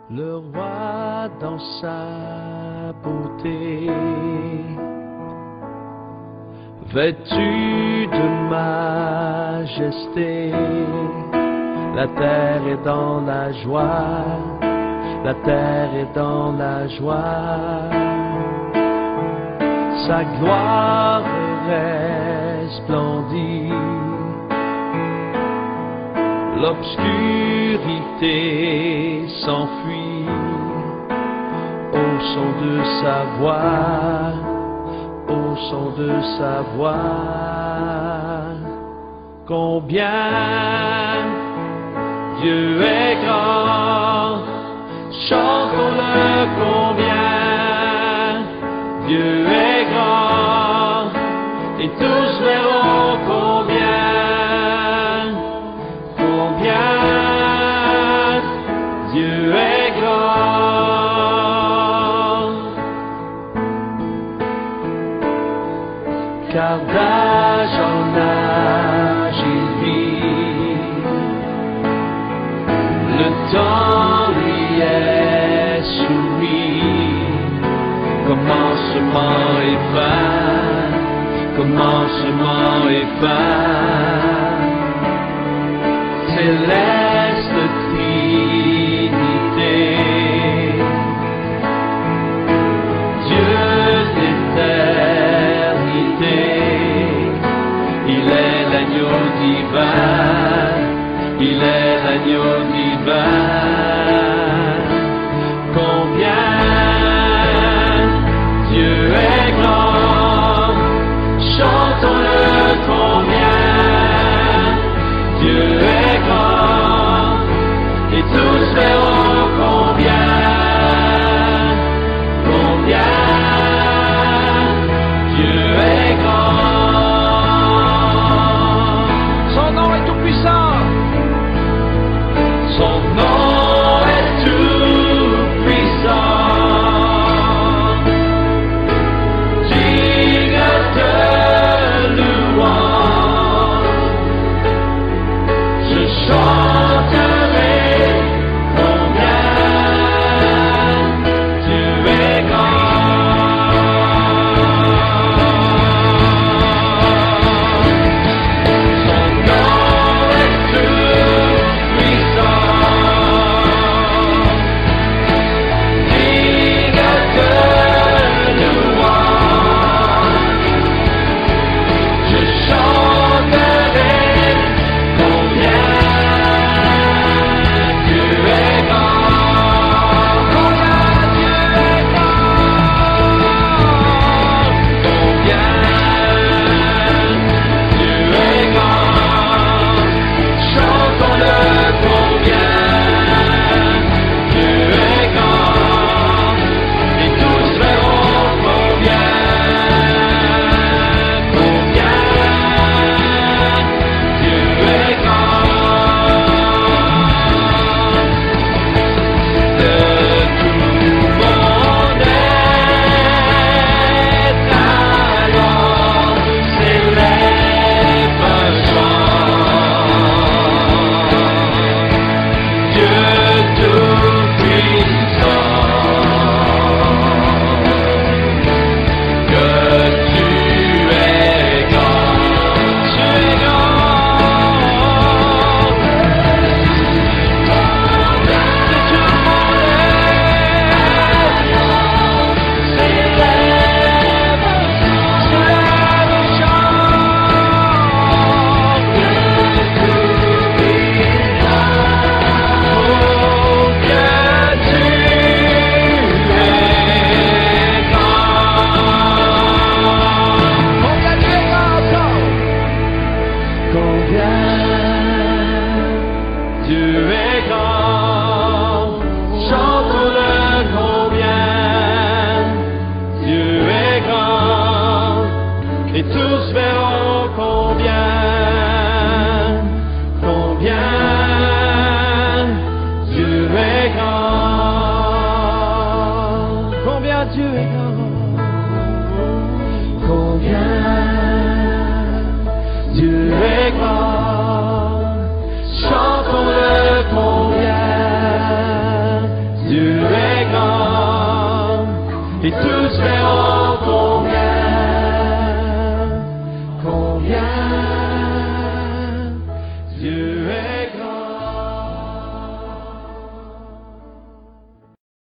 Le roi dans sa beauté, vêtu de majesté, la terre est dans la joie, la terre est dans la joie. Sa gloire resplendit, l'obscurité s'enfuit au son de sa voix, au son de sa voix. Combien Dieu est grand, chantons-le, combien Dieu est grand, et tous verront combien Dieu est grand. Car d'âge en âge il vit, le temps lui est soumis. Commencement et fin, commencement et fin, céleste Trinité, Dieu d'éternité, il est l'agneau divin, il est l'agneau divin. Combien Dieu est grand, chantons-le, combien Dieu est grand, et tous verront combien Dieu est grand. Son nom est tout puissant, son nom est tout puissant, digne de louange. Je chanterai combien Dieu est grand. Son nom est tout puissant, digne de louange. Je chanterai combien Dieu est grand, combien Dieu est grand, combien Dieu est grand. Chantons-le, combien Dieu est grand, et tous verront combien Dieu est grand. De tout mon être, alors s'élève un chant. Dieu tout-puissant, que tu es grand, tu es grand. De tout mon être, s'élève un chant. Dieu tout-puissant, oh, que tu es grand. Combien tu es grand encore? Combien Dieu est grand, chantons-le, combien Dieu est grand, et tous verront combien Dieu est grand, combien Dieu est grand, combien Dieu est grand. Chantons-le, combien Dieu je vais